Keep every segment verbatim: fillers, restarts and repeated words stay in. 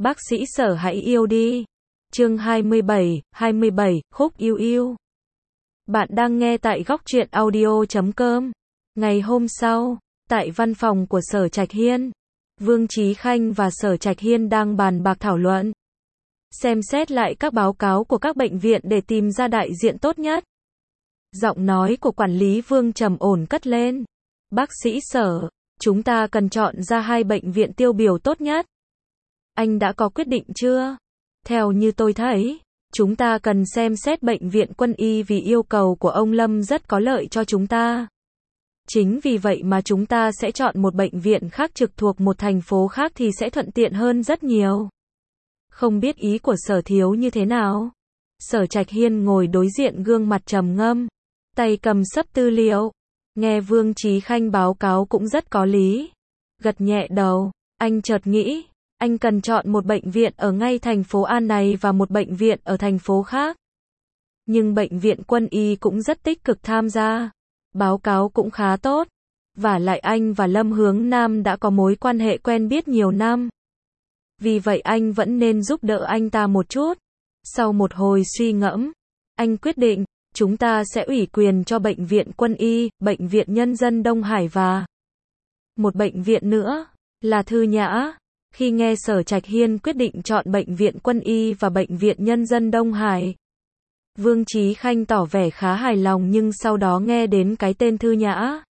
Bác sĩ Sở hãy yêu đi. Chương hai mươi bảy, hai mươi bảy, Khúc yêu yêu. Bạn đang nghe tại góc truyện audio chấm com. Ngày hôm sau, tại văn phòng của Sở Trạch Hiên, Vương Chí Khanh và Sở Trạch Hiên đang bàn bạc thảo luận, xem xét lại các báo cáo của các bệnh viện để tìm ra đại diện tốt nhất. Giọng nói của quản lý Vương trầm ổn cất lên. Bác sĩ Sở, chúng ta cần chọn ra hai bệnh viện tiêu biểu tốt nhất. Anh đã có quyết định chưa? Theo như tôi thấy, chúng ta cần xem xét bệnh viện Quân y vì yêu cầu của ông Lâm rất có lợi cho chúng ta. Chính vì vậy mà chúng ta sẽ chọn một bệnh viện khác trực thuộc một thành phố khác thì sẽ thuận tiện hơn rất nhiều. Không biết ý của Sở thiếu như thế nào? Sở Trạch Hiên ngồi đối diện gương mặt trầm ngâm, tay cầm sấp tư liệu. Nghe Vương Chí Khanh báo cáo cũng rất có lý. Gật nhẹ đầu, anh chợt nghĩ, anh cần chọn một bệnh viện ở ngay thành phố A này và một bệnh viện ở thành phố khác. Nhưng bệnh viện Quân y cũng rất tích cực tham gia. Báo cáo cũng khá tốt. Vả lại anh và Lâm Hướng Nam đã có mối quan hệ quen biết nhiều năm. Vì vậy anh vẫn nên giúp đỡ anh ta một chút. Sau một hồi suy ngẫm, anh quyết định, chúng ta sẽ ủy quyền cho bệnh viện Quân y, bệnh viện Nhân dân Đông Hải và một bệnh viện nữa, là Thư Nhã. Khi nghe Sở Trạch Hiên quyết định chọn bệnh viện Quân y và bệnh viện Nhân dân Đông Hải, Vương Chí Khanh tỏ vẻ khá hài lòng, nhưng sau đó nghe đến cái tên Thư Nhã,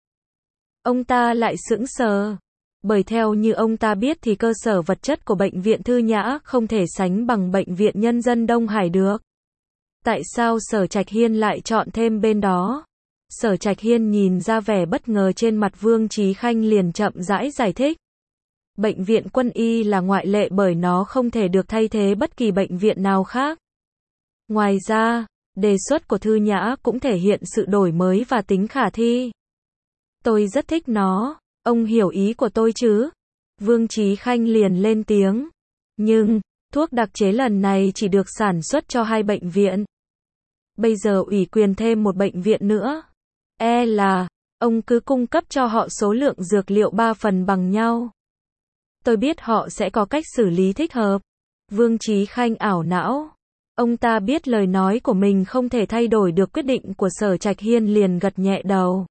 ông ta lại sững sờ. Bởi theo như ông ta biết thì cơ sở vật chất của bệnh viện Thư Nhã không thể sánh bằng bệnh viện Nhân dân Đông Hải được. Tại sao Sở Trạch Hiên lại chọn thêm bên đó? Sở Trạch Hiên nhìn ra vẻ bất ngờ trên mặt Vương Chí Khanh liền chậm rãi giải thích. Bệnh viện Quân y là ngoại lệ bởi nó không thể được thay thế bất kỳ bệnh viện nào khác. Ngoài ra, đề xuất của Thư Nhã cũng thể hiện sự đổi mới và tính khả thi. Tôi rất thích nó, ông hiểu ý của tôi chứ? Vương Chí Khanh liền lên tiếng. Nhưng, thuốc đặc chế lần này chỉ được sản xuất cho hai bệnh viện. Bây giờ ủy quyền thêm một bệnh viện nữa. E là, ông cứ cung cấp cho họ số lượng dược liệu ba phần bằng nhau. Tôi biết họ sẽ có cách xử lý thích hợp. Vương Chí Khanh ảo não. Ông ta biết lời nói của mình không thể thay đổi được quyết định của Sở Trạch Hiên, liền gật nhẹ đầu.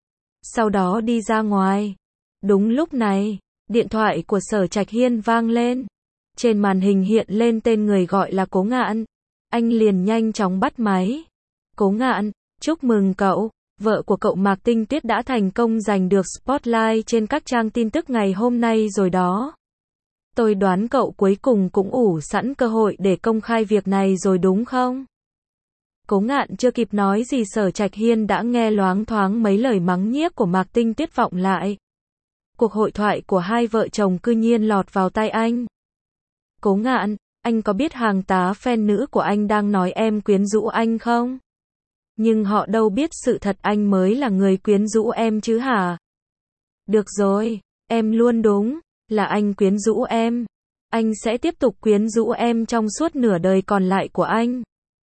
Sau đó đi ra ngoài. Đúng lúc này, điện thoại của Sở Trạch Hiên vang lên. Trên màn hình hiện lên tên người gọi là Cố Ngạn. Anh liền nhanh chóng bắt máy. Cố Ngạn, chúc mừng cậu. Vợ của cậu Mạc Tinh Tuyết đã thành công giành được spotlight trên các trang tin tức ngày hôm nay rồi đó. Tôi đoán cậu cuối cùng cũng ủ sẵn cơ hội để công khai việc này rồi đúng không? Cố Ngạn chưa kịp nói gì Sở Trạch Hiên đã nghe loáng thoáng mấy lời mắng nhiếc của Mạc Tinh Tuyết vọng lại. Cuộc hội thoại của hai vợ chồng cư nhiên lọt vào tai anh. Cố Ngạn, anh có biết hàng tá fan nữ của anh đang nói em quyến rũ anh không? Nhưng họ đâu biết sự thật anh mới là người quyến rũ em chứ hả? Được rồi, em luôn đúng, là anh quyến rũ em. Anh sẽ tiếp tục quyến rũ em trong suốt nửa đời còn lại của anh.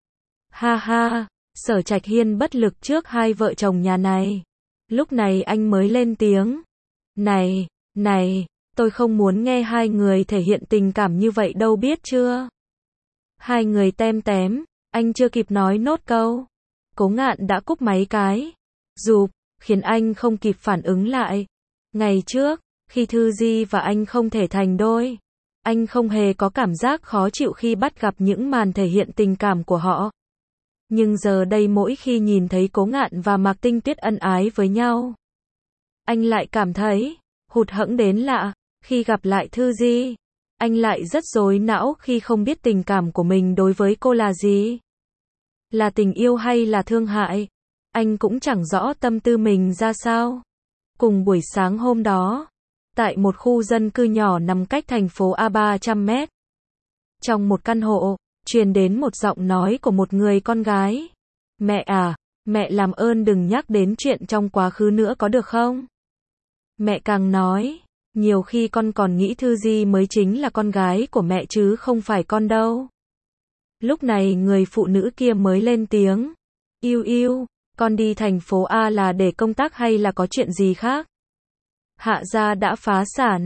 Ha ha, Sở Trạch Hiên bất lực trước hai vợ chồng nhà này. Lúc này anh mới lên tiếng. Này, này, tôi không muốn nghe hai người thể hiện tình cảm như vậy đâu biết chưa? Hai người tem tém, anh chưa kịp nói nốt câu. Cố Ngạn đã cúp máy cái. Rụp, khiến anh không kịp phản ứng lại. Ngày trước, khi Thư Di và anh không thể thành đôi, anh không hề có cảm giác khó chịu khi bắt gặp những màn thể hiện tình cảm của họ. Nhưng giờ đây mỗi khi nhìn thấy Cố Ngạn và Mạc Tinh Tuyết ân ái với nhau, anh lại cảm thấy hụt hẫng đến lạ. Khi gặp lại Thư Di, anh lại rất rối não khi không biết tình cảm của mình đối với cô là gì. Là tình yêu hay là thương hại? Anh cũng chẳng rõ tâm tư mình ra sao. Cùng buổi sáng hôm đó, tại một khu dân cư nhỏ nằm cách thành phố A ba trăm mét, trong một căn hộ, truyền đến một giọng nói của một người con gái. Mẹ à, mẹ làm ơn đừng nhắc đến chuyện trong quá khứ nữa có được không? Mẹ càng nói, nhiều khi con còn nghĩ Thư Di mới chính là con gái của mẹ chứ không phải con đâu. Lúc này người phụ nữ kia mới lên tiếng. Yêu yêu, con đi thành phố A là để công tác hay là có chuyện gì khác? Hạ gia đã phá sản.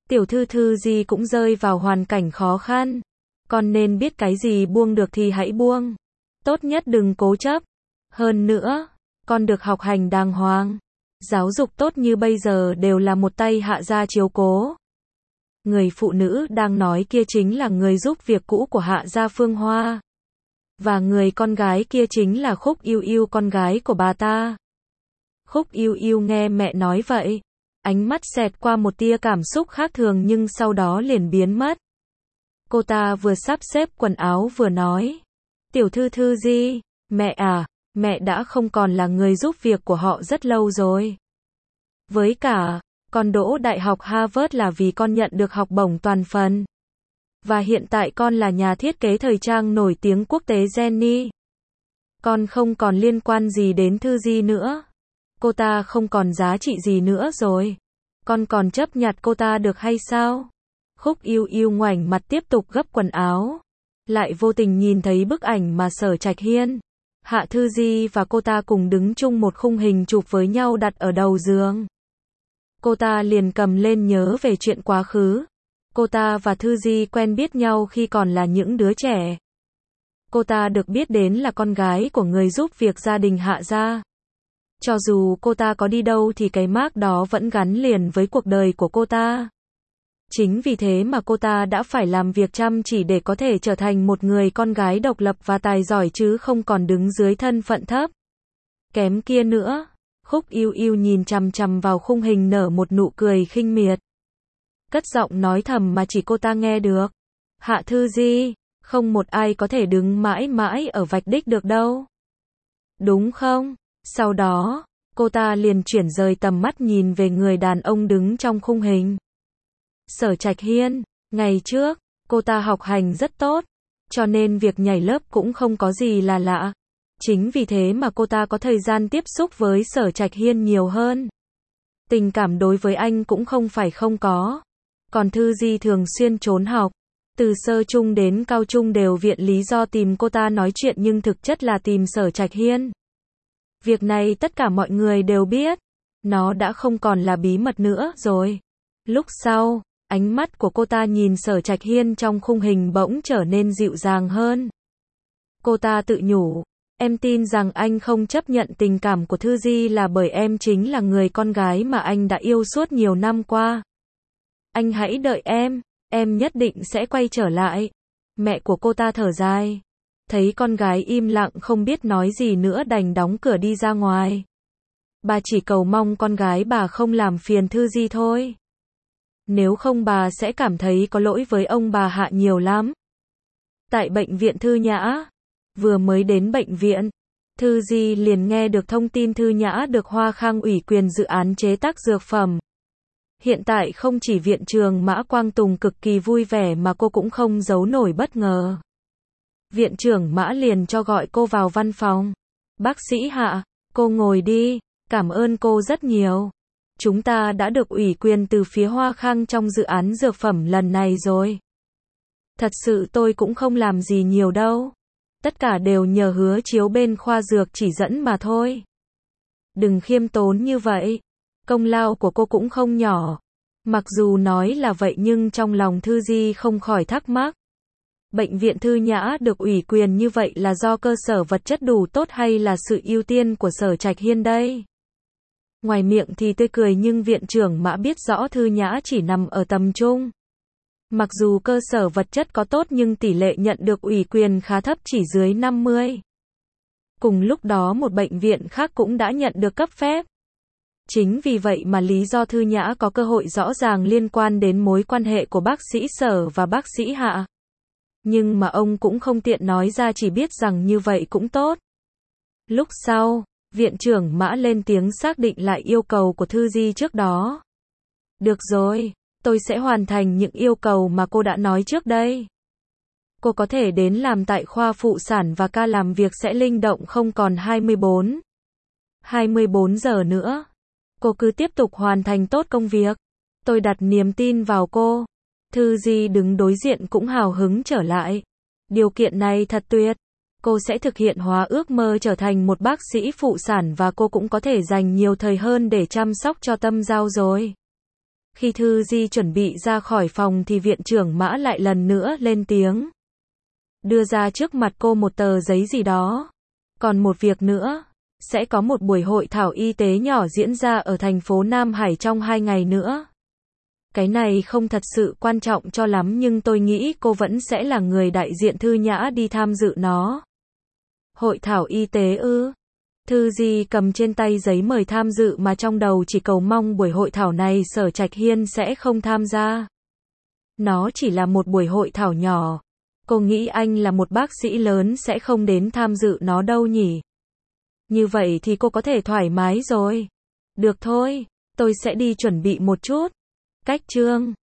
Tiểu thư Thư Di cũng rơi vào hoàn cảnh khó khăn. Con nên biết cái gì buông được thì hãy buông. Tốt nhất đừng cố chấp. Hơn nữa, con được học hành đàng hoàng. Giáo dục tốt như bây giờ đều là một tay Hạ gia chiếu cố. Người phụ nữ đang nói kia chính là người giúp việc cũ của Hạ gia Phương Hoa. Và người con gái kia chính là Khúc Yêu Yêu, con gái của bà ta. Khúc Yêu Yêu nghe mẹ nói vậy, ánh mắt xẹt qua một tia cảm xúc khác thường nhưng sau đó liền biến mất. Cô ta vừa sắp xếp quần áo vừa nói, tiểu thư Thư Di, mẹ à, mẹ đã không còn là người giúp việc của họ rất lâu rồi. Với cả, con đỗ đại học Harvard là vì con nhận được học bổng toàn phần. Và hiện tại con là nhà thiết kế thời trang nổi tiếng quốc tế Jenny. Con không còn liên quan gì đến Thư Di nữa. Cô ta không còn giá trị gì nữa rồi. Con còn chấp nhặt cô ta được hay sao? Khúc Yêu Yêu ngoảnh mặt tiếp tục gấp quần áo. Lại vô tình nhìn thấy bức ảnh mà Sở Trạch Hiên, Hạ Thư Di và cô ta cùng đứng chung một khung hình chụp với nhau đặt ở đầu giường. Cô ta liền cầm lên nhớ về chuyện quá khứ. Cô ta và Thư Di quen biết nhau khi còn là những đứa trẻ. Cô ta được biết đến là con gái của người giúp việc gia đình Hạ gia. Cho dù cô ta có đi đâu thì cái mác đó vẫn gắn liền với cuộc đời của cô ta. Chính vì thế mà cô ta đã phải làm việc chăm chỉ để có thể trở thành một người con gái độc lập và tài giỏi chứ không còn đứng dưới thân phận thấp kém kia nữa. Khúc Yêu Yêu nhìn chằm chằm vào khung hình nở một nụ cười khinh miệt. Cất giọng nói thầm mà chỉ cô ta nghe được. Hạ Thư Di, không một ai có thể đứng mãi mãi ở vạch đích được đâu. Đúng không? Sau đó, cô ta liền chuyển rời tầm mắt nhìn về người đàn ông đứng trong khung hình. Sở Trạch Hiên, ngày trước, cô ta học hành rất tốt, cho nên việc nhảy lớp cũng không có gì là lạ. Chính vì thế mà cô ta có thời gian tiếp xúc với Sở Trạch Hiên nhiều hơn. Tình cảm đối với anh cũng không phải không có. Còn Thư Di thường xuyên trốn học. Từ sơ trung đến cao trung đều viện lý do tìm cô ta nói chuyện nhưng thực chất là tìm Sở Trạch Hiên. Việc này tất cả mọi người đều biết. Nó đã không còn là bí mật nữa rồi. Lúc sau, ánh mắt của cô ta nhìn Sở Trạch Hiên trong khung hình bỗng trở nên dịu dàng hơn. Cô ta tự nhủ, em tin rằng anh không chấp nhận tình cảm của Thư Di là bởi em chính là người con gái mà anh đã yêu suốt nhiều năm qua. Anh hãy đợi em, em nhất định sẽ quay trở lại. Mẹ của cô ta thở dài. Thấy con gái im lặng không biết nói gì nữa đành đóng cửa đi ra ngoài. Bà chỉ cầu mong con gái bà không làm phiền Thư Di thôi. Nếu không bà sẽ cảm thấy có lỗi với ông bà Hạ nhiều lắm. Tại bệnh viện Thư Nhã, vừa mới đến bệnh viện, Thư Di liền nghe được thông tin Thư Nhã được Hoa Khang ủy quyền dự án chế tác dược phẩm. Hiện tại không chỉ viện trưởng Mã Quang Tùng cực kỳ vui vẻ mà cô cũng không giấu nổi bất ngờ. Viện trưởng Mã liền cho gọi cô vào văn phòng. Bác sĩ Hạ, cô ngồi đi, cảm ơn cô rất nhiều. Chúng ta đã được ủy quyền từ phía Hoa Khang trong dự án dược phẩm lần này rồi. Thật sự tôi cũng không làm gì nhiều đâu. Tất cả đều nhờ Hứa Chiếu bên khoa dược chỉ dẫn mà thôi. Đừng khiêm tốn như vậy. Công lao của cô cũng không nhỏ. Mặc dù nói là vậy nhưng trong lòng Thư Di không khỏi thắc mắc. Bệnh viện Thư Nhã được ủy quyền như vậy là do cơ sở vật chất đủ tốt hay là sự ưu tiên của Sở Trạch Hiên đây? Ngoài miệng thì tươi cười nhưng viện trưởng Mã biết rõ Thư Nhã chỉ nằm ở tầm trung. Mặc dù cơ sở vật chất có tốt nhưng tỷ lệ nhận được ủy quyền khá thấp chỉ dưới năm mươi. Cùng lúc đó một bệnh viện khác cũng đã nhận được cấp phép. Chính vì vậy mà lý do Thư Nhã có cơ hội rõ ràng liên quan đến mối quan hệ của bác sĩ Sở và bác sĩ Hạ. Nhưng mà ông cũng không tiện nói ra chỉ biết rằng như vậy cũng tốt. Lúc sau, viện trưởng Mã lên tiếng xác định lại yêu cầu của Thư Di trước đó. Được rồi, tôi sẽ hoàn thành những yêu cầu mà cô đã nói trước đây. Cô có thể đến làm tại khoa phụ sản và ca làm việc sẽ linh động không còn hai mươi bốn. hai mươi bốn giờ nữa. Cô cứ tiếp tục hoàn thành tốt công việc. Tôi đặt niềm tin vào cô. Thư Di đứng đối diện cũng hào hứng trở lại. Điều kiện này thật tuyệt. Cô sẽ thực hiện hóa ước mơ trở thành một bác sĩ phụ sản và cô cũng có thể dành nhiều thời hơn để chăm sóc cho Tâm Giao rồi. Khi Thư Di chuẩn bị ra khỏi phòng thì viện trưởng Mã lại lần nữa lên tiếng. Đưa ra trước mặt cô một tờ giấy gì đó. Còn một việc nữa. Sẽ có một buổi hội thảo y tế nhỏ diễn ra ở thành phố Nam Hải trong hai ngày nữa. Cái này không thật sự quan trọng cho lắm nhưng tôi nghĩ cô vẫn sẽ là người đại diện Thư Nhã đi tham dự nó. Hội thảo y tế ư? Thư Di cầm trên tay giấy mời tham dự mà trong đầu chỉ cầu mong buổi hội thảo này Sở Trạch Hiên sẽ không tham gia. Nó chỉ là một buổi hội thảo nhỏ. Cô nghĩ anh là một bác sĩ lớn sẽ không đến tham dự nó đâu nhỉ? Như vậy thì cô có thể thoải mái rồi. Được thôi, tôi sẽ đi chuẩn bị một chút. Cách chương